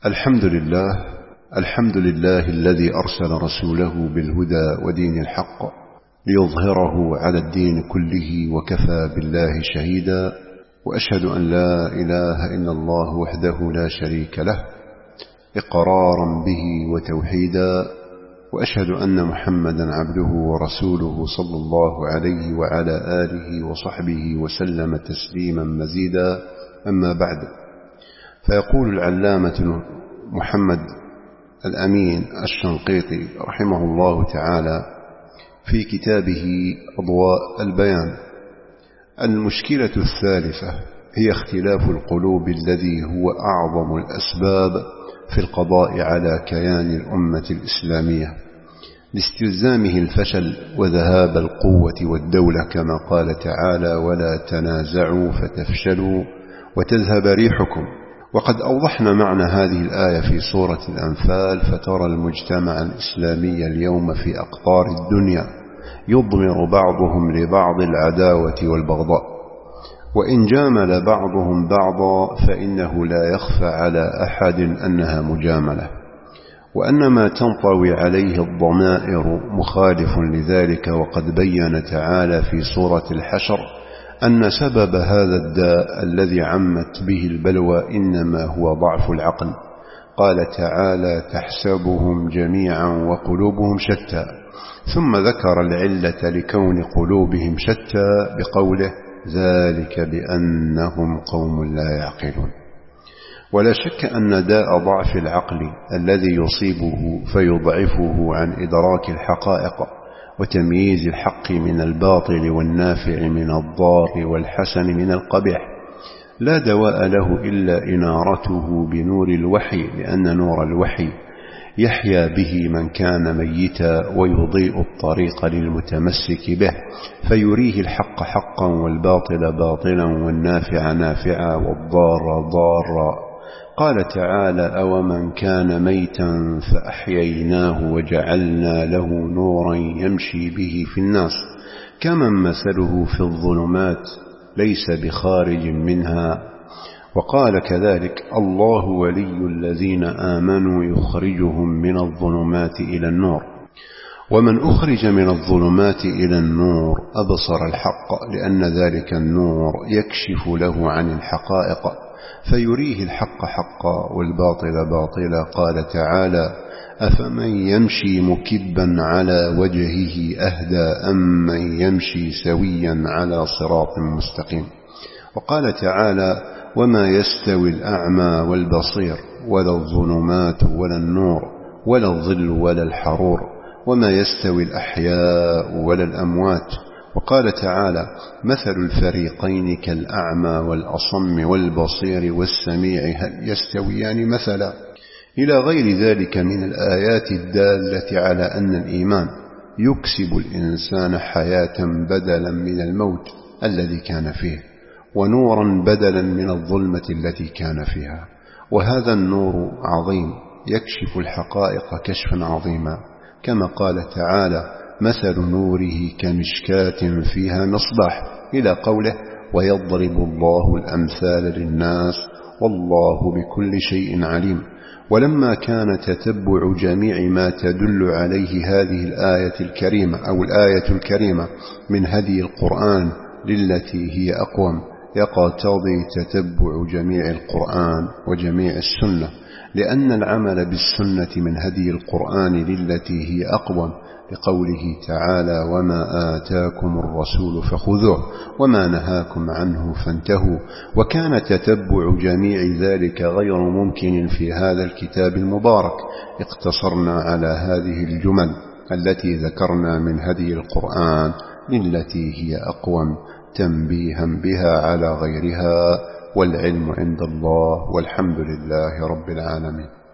الحمد لله الذي أرسل رسوله بالهدى ودين الحق ليظهره على الدين كله وكفى بالله شهيدا. وأشهد أن لا إله إلا الله وحده لا شريك له إقرارا به وتوحيدا. وأشهد أن محمدا عبده ورسوله صلى الله عليه وعلى آله وصحبه وسلم تسليما مزيدا. أما بعد، فيقول العلامة محمد الأمين الشنقيطي رحمه الله تعالى في كتابه أضواء البيان: المشكلة الثالثة هي اختلاف القلوب الذي هو أعظم الأسباب في القضاء على كيان الأمة الإسلامية لاستلزامه الفشل وذهاب القوة والدولة، كما قال تعالى: ولا تنازعوا فتفشلوا وتذهب ريحكم. وقد أوضحنا معنى هذه الآية في سورة الأنفال، فترى المجتمع الإسلامي اليوم في أقطار الدنيا يضمر بعضهم لبعض العداوة والبغضاء، وإن جامل بعضهم بعضا فإنه لا يخفى على أحد أنها مجاملة، وأن ما تنطوي عليه الضمائر مخالف لذلك. وقد بين تعالى في سورة الحشر أن سبب هذا الداء الذي عمت به البلوى إنما هو ضعف العقل. قال تعالى: تحسبهم جميعا وقلوبهم شتى، ثم ذكر العلة لكون قلوبهم شتى بقوله: ذلك بأنهم قوم لا يعقلون. ولا شك أن داء ضعف العقل الذي يصيبه فيضعفه عن إدراك الحقائق وتمييز الحق من الباطل والنافع من الضار والحسن من القبيح لا دواء له إلا إنارته بنور الوحي، لأن نور الوحي يحيا به من كان ميتا ويضيء الطريق للمتمسك به، فيريه الحق حقا والباطل باطلا والنافع نافعا والضار ضارا. قال تعالى: أومن كان ميتا فأحييناه وجعلنا له نورا يمشي به في الناس كمن مثله في الظلمات ليس بخارج منها. وقال كذلك: الله ولي الذين آمنوا يخرجهم من الظلمات إلى النور. ومن أخرج من الظلمات إلى النور أبصر الحق، لأن ذلك النور يكشف له عن الحقائق فيريه الحق حقا والباطل باطلا. قال تعالى: أفمن يمشي مكبا على وجهه أهدى أم من يمشي سويا على صراط مستقيم. وقال تعالى: وما يستوي الأعمى والبصير ولا الظلمات ولا النور ولا الظل ولا الحرور وما يستوي الأحياء ولا الأموات. وقال تعالى: مثل الفريقين كالأعمى والأصم والبصير والسميع هل يستويان مثلا، إلى غير ذلك من الآيات الدالة على أن الإيمان يكسب الإنسان حياة بدلا من الموت الذي كان فيه، ونورا بدلا من الظلمة التي كان فيها. وهذا النور عظيم يكشف الحقائق كشفا عظيما، كما قال تعالى: مثل نوره كمشكاة فيها مصباح، إلى قوله: ويضرب الله الأمثال للناس والله بكل شيء عليم. ولما كان تتبع جميع ما تدل عليه هذه الآية الكريمة أو الآية الكريمة من هدي القرآن للتي هي أقوم، يقتضي تتبع جميع القرآن وجميع السنة، لأن العمل بالسنة من هدي القرآن للتي هي أقوم، لقوله تعالى: وما آتاكم الرسول فخذوه وما نهاكم عنه فانتهوا. وكان تتبع جميع ذلك غير ممكن في هذا الكتاب المبارك. اقتصرنا على هذه الجمل التي ذكرنا من هدي القرآن للتي هي أقوم تنبيها بها على غيرها، والعلم عند الله، والحمد لله رب العالمين.